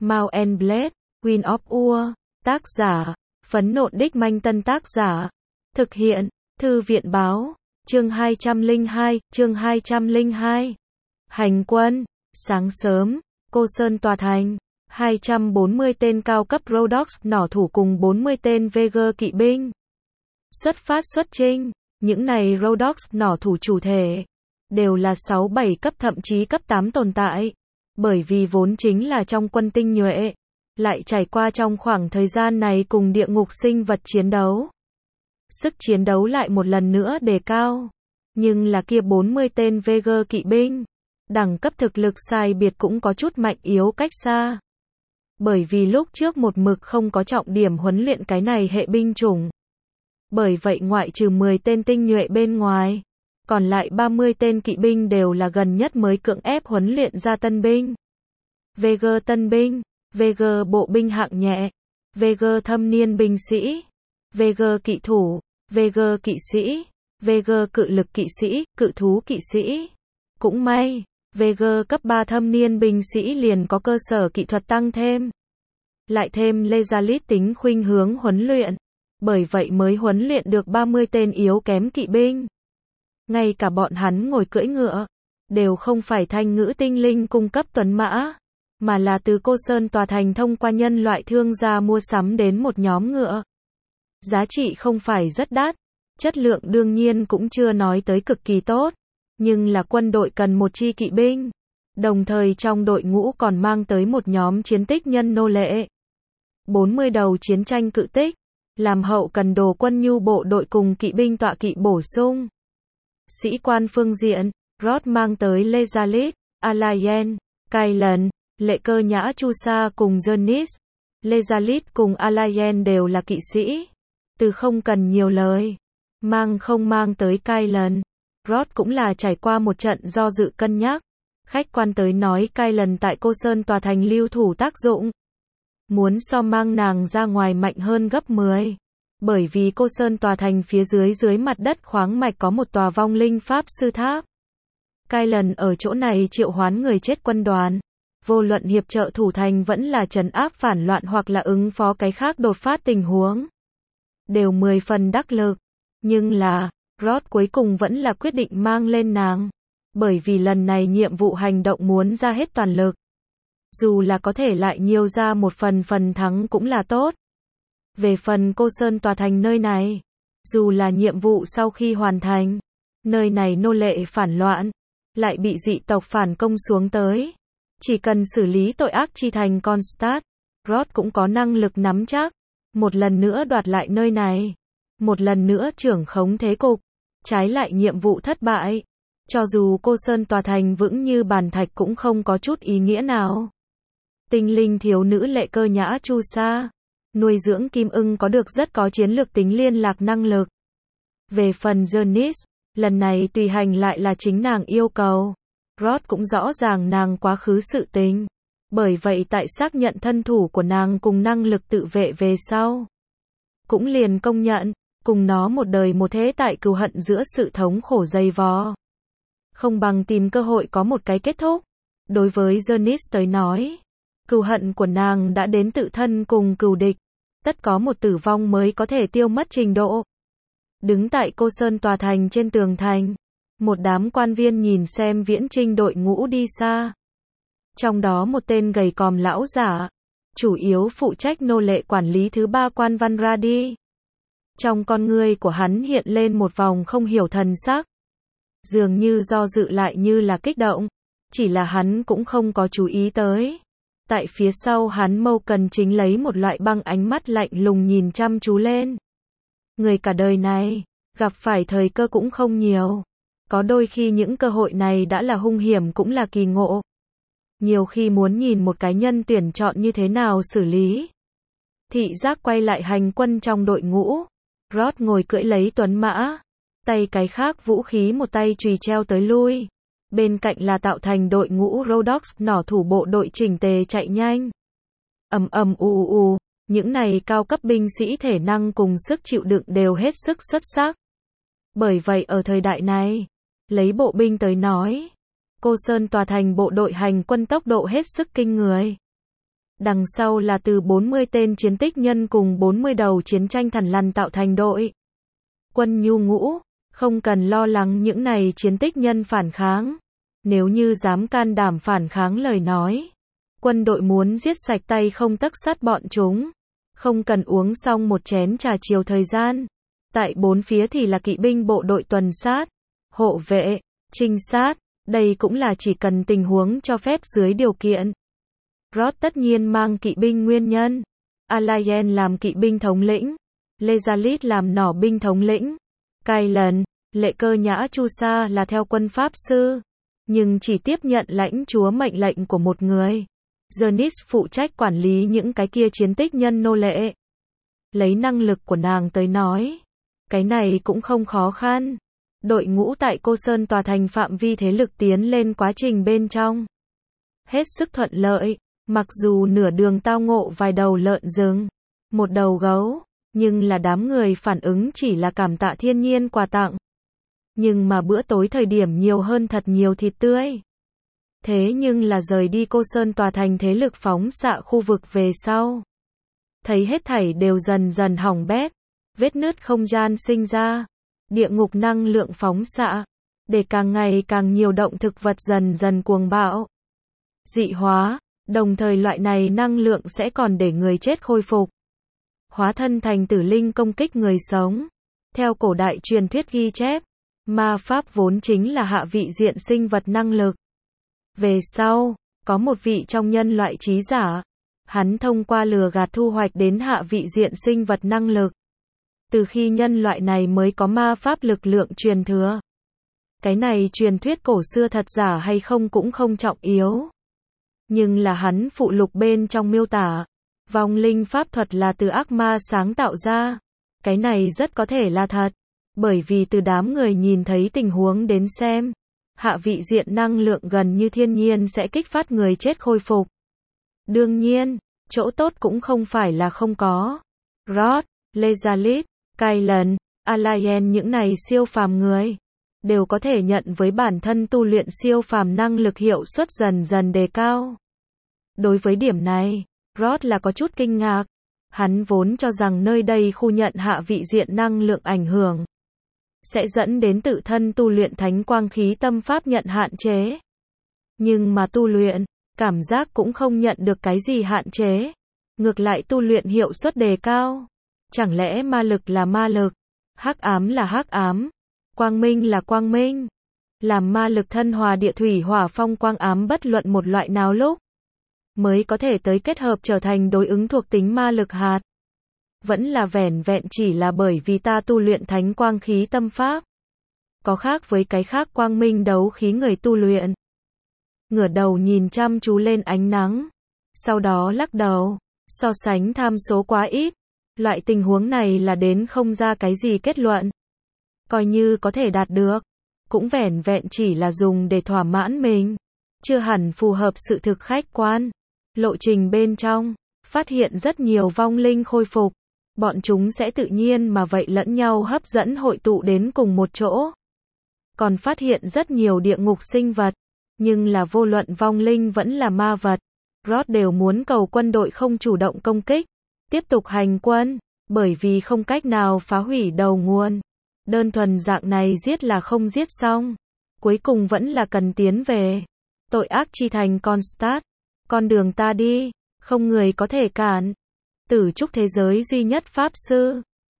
Mount and Blade, Queen of War, tác giả, Phấn Nộn Đích Manh Tân tác giả, thực hiện, Thư viện báo, chương 202, Hành quân, sáng sớm, Cô Sơn tòa thành, 240 tên cao cấp Rhodoks nỏ thủ cùng 40 tên Veger kỵ binh. Xuất phát xuất chinh, những này Rhodoks nỏ thủ chủ thể, đều là 6-7 cấp thậm chí cấp 8 tồn tại, bởi vì vốn chính là trong quân tinh nhuệ, lại trải qua trong khoảng thời gian này cùng địa ngục sinh vật chiến đấu. Sức chiến đấu lại một lần nữa đề cao, nhưng là kia 40 tên Veger kỵ binh, đẳng cấp thực lực sai biệt cũng có chút mạnh yếu cách xa. Bởi vì lúc trước một mực không có trọng điểm huấn luyện cái này hệ binh chủng. Bởi vậy ngoại trừ 10 tên tinh nhuệ bên ngoài, còn lại 30 tên kỵ binh đều là gần nhất mới cưỡng ép huấn luyện ra tân binh. Veger tân binh, Veger bộ binh hạng nhẹ, Veger thâm niên binh sĩ, Veger kỵ thủ, Veger kỵ sĩ, Veger cự lực kỵ sĩ, cự thú kỵ sĩ. Cũng may, Veger cấp 3 thâm niên binh sĩ liền có cơ sở kỹ thuật tăng thêm. Lại thêm Lezalit tính khuynh hướng huấn luyện, bởi vậy mới huấn luyện được 30 tên yếu kém kỵ binh. Ngay cả bọn hắn ngồi cưỡi ngựa, đều không phải thanh ngữ tinh linh cung cấp tuấn mã, mà là từ Cô Sơn tòa thành thông qua nhân loại thương gia mua sắm đến một nhóm ngựa. Giá trị không phải rất đắt, chất lượng đương nhiên cũng chưa nói tới cực kỳ tốt, nhưng là quân đội cần một chi kỵ binh, đồng thời trong đội ngũ còn mang tới một nhóm chiến tích nhân nô lệ. 40 đầu chiến tranh cự tích, làm hậu cần đồ quân nhu bộ đội cùng kỵ binh tọa kỵ bổ sung. Sĩ quan phương diện, Rod mang tới Lezalit, Alayen, Kylan, Lệ Cơ Nhã Chusa cùng Zernis. Lezalit cùng Alayen đều là kỵ sĩ, từ không cần nhiều lời. Mang không mang tới Kylan, Rod cũng là trải qua một trận do dự cân nhắc. Khách quan tới nói Kylan tại Cô Sơn tòa thành lưu thủ tác dụng, muốn so mang nàng ra ngoài mạnh hơn gấp 10. Bởi vì Cô Sơn tòa thành phía dưới mặt đất khoáng mạch có một tòa vong linh pháp sư tháp. Kylan ở chỗ này triệu hoán người chết quân đoàn, vô luận hiệp trợ thủ thành vẫn là trấn áp phản loạn hoặc là ứng phó cái khác đột phát tình huống, đều 10 phần đắc lực. Nhưng là, Rod cuối cùng vẫn là quyết định mang lên nàng, bởi vì lần này nhiệm vụ hành động muốn ra hết toàn lực. Dù là có thể lại nhiều ra một phần thắng cũng là tốt. Về phần Cô Sơn tòa thành nơi này, dù là nhiệm vụ sau khi hoàn thành, nơi này nô lệ phản loạn, lại bị dị tộc phản công xuống tới. Chỉ cần xử lý tội ác chi thành Kronstadt, Rod cũng có năng lực nắm chắc, một lần nữa đoạt lại nơi này, một lần nữa trưởng khống thế cục. Trái lại nhiệm vụ thất bại, cho dù Cô Sơn tòa thành vững như bàn thạch cũng không có chút ý nghĩa nào. Tinh linh thiếu nữ Lệ Cơ Nhã Chusa, nuôi dưỡng kim ưng có được rất có chiến lược tính liên lạc năng lực. Về phần Zernis, lần này tùy hành lại là chính nàng yêu cầu. Rod cũng rõ ràng nàng quá khứ sự tình, bởi vậy tại xác nhận thân thủ của nàng cùng năng lực tự vệ về sau, cũng liền công nhận, cùng nó một đời một thế tại cừu hận giữa sự thống khổ dày vò. Không bằng tìm cơ hội có một cái kết thúc. Đối với Zernis tới nói, cừu hận của nàng đã đến tự thân cùng cừu địch, tất có một tử vong mới có thể tiêu mất trình độ. Đứng tại Cô Sơn tòa thành trên tường thành, một đám quan viên nhìn xem viễn trinh đội ngũ đi xa. Trong đó một tên gầy còm lão giả, chủ yếu phụ trách nô lệ quản lý thứ 3 quan Văn Radi. Trong con ngươi của hắn hiện lên một vòng không hiểu thần sắc, dường như do dự lại như là kích động, chỉ là hắn cũng không có chú ý tới. Tại phía sau hắn Mâu Cần chính lấy một loại băng ánh mắt lạnh lùng nhìn chăm chú lên. Người cả đời này, gặp phải thời cơ cũng không nhiều. Có đôi khi những cơ hội này đã là hung hiểm cũng là kỳ ngộ. Nhiều khi muốn nhìn một cái nhân tuyển chọn như thế nào xử lý. Thị giác quay lại hành quân trong đội ngũ. Rod ngồi cưỡi lấy tuấn mã, tay cái khác vũ khí một tay chùy treo tới lui. Bên cạnh là tạo thành đội ngũ Rhodoks nỏ thủ bộ đội chỉnh tề chạy nhanh. Những này cao cấp binh sĩ thể năng cùng sức chịu đựng đều hết sức xuất sắc. Bởi vậy ở thời đại này, lấy bộ binh tới nói, Cô Sơn tòa thành bộ đội hành quân tốc độ hết sức kinh người. Đằng sau là từ 40 tên chiến tích nhân cùng 40 đầu chiến tranh thằn lằn tạo thành đội quân nhu ngũ, không cần lo lắng những này chiến tích nhân phản kháng. Nếu như dám can đảm phản kháng lời nói, quân đội muốn giết sạch tay không tấc sắt bọn chúng, không cần uống xong một chén trà chiều thời gian. Tại bốn phía thì là kỵ binh bộ đội tuần sát, hộ vệ, trinh sát, đây cũng là chỉ cần tình huống cho phép dưới điều kiện. Roth tất nhiên mang kỵ binh nguyên nhân, Alayen làm kỵ binh thống lĩnh, Lezalit làm nỏ binh thống lĩnh, Kylan, lệ cơ nhã Chusa là theo quân pháp sư, nhưng chỉ tiếp nhận lãnh chúa mệnh lệnh của một người. Janice phụ trách quản lý những cái kia chiến tích nhân nô lệ. Lấy năng lực của nàng tới nói, cái này cũng không khó khăn. Đội ngũ tại Cô Sơn tòa thành phạm vi thế lực tiến lên quá trình bên trong hết sức thuận lợi, mặc dù nửa đường tao ngộ vài đầu lợn rừng, một đầu gấu, nhưng là đám người phản ứng chỉ là cảm tạ thiên nhiên quà tặng. Nhưng mà bữa tối thời điểm nhiều hơn thật nhiều thịt tươi. Thế nhưng là rời đi Cô Sơn tòa thành thế lực phóng xạ khu vực về sau, thấy hết thảy đều dần dần hỏng bét, vết nứt không gian sinh ra, địa ngục năng lượng phóng xạ, để càng ngày càng nhiều động thực vật dần dần cuồng bạo, dị hóa, đồng thời loại này năng lượng sẽ còn để người chết khôi phục, hóa thân thành tử linh công kích người sống. Theo cổ đại truyền thuyết ghi chép, ma pháp vốn chính là hạ vị diện sinh vật năng lực. Về sau, có một vị trong nhân loại trí giả, hắn thông qua lừa gạt thu hoạch đến hạ vị diện sinh vật năng lực. Từ khi nhân loại này mới có ma pháp lực lượng truyền thừa. Cái này truyền thuyết cổ xưa thật giả hay không cũng không trọng yếu. Nhưng là hắn phụ lục bên trong miêu tả, vong linh pháp thuật là từ ác ma sáng tạo ra. Cái này rất có thể là thật, bởi vì từ đám người nhìn thấy tình huống đến xem, hạ vị diện năng lượng gần như thiên nhiên sẽ kích phát người chết khôi phục. Đương nhiên, chỗ tốt cũng không phải là không có. Roth, Lezalit, Kylan, Alayen những này siêu phàm người, đều có thể nhận với bản thân tu luyện siêu phàm năng lực hiệu suất dần dần đề cao. Đối với điểm này, Roth là có chút kinh ngạc. Hắn vốn cho rằng nơi đây khu nhận hạ vị diện năng lượng ảnh hưởng, sẽ dẫn đến tự thân tu luyện thánh quang khí tâm pháp nhận hạn chế. Nhưng mà tu luyện, cảm giác cũng không nhận được cái gì hạn chế. Ngược lại tu luyện hiệu suất đề cao. Chẳng lẽ ma lực là ma lực, hắc ám là hắc ám, quang minh là quang minh. Làm ma lực thân hòa địa thủy hỏa phong quang ám bất luận một loại nào lúc, mới có thể tới kết hợp trở thành đối ứng thuộc tính ma lực hạt. Vẫn là vẻn vẹn chỉ là bởi vì ta tu luyện thánh quang khí tâm pháp. Có khác với cái khác quang minh đấu khí người tu luyện. Ngửa đầu nhìn chăm chú lên ánh nắng, sau đó lắc đầu, so sánh tham số quá ít. Loại tình huống này là đến không ra cái gì kết luận. Coi như có thể đạt được, cũng vẻn vẹn chỉ là dùng để thỏa mãn mình, chưa hẳn phù hợp sự thực khách quan. Lộ trình bên trong, phát hiện rất nhiều vong linh khôi phục. Bọn chúng sẽ tự nhiên mà vậy lẫn nhau hấp dẫn hội tụ đến cùng một chỗ. Còn phát hiện rất nhiều địa ngục sinh vật, nhưng là vô luận vong linh vẫn là ma vật. Roth đều muốn cầu quân đội không chủ động công kích, tiếp tục hành quân, bởi vì không cách nào phá hủy đầu nguồn. Đơn thuần dạng này giết là không giết xong, cuối cùng vẫn là cần tiến về. Tội ác chi thành Constat, con đường ta đi, không người có thể cản. Tử trúc thế giới duy nhất pháp sư.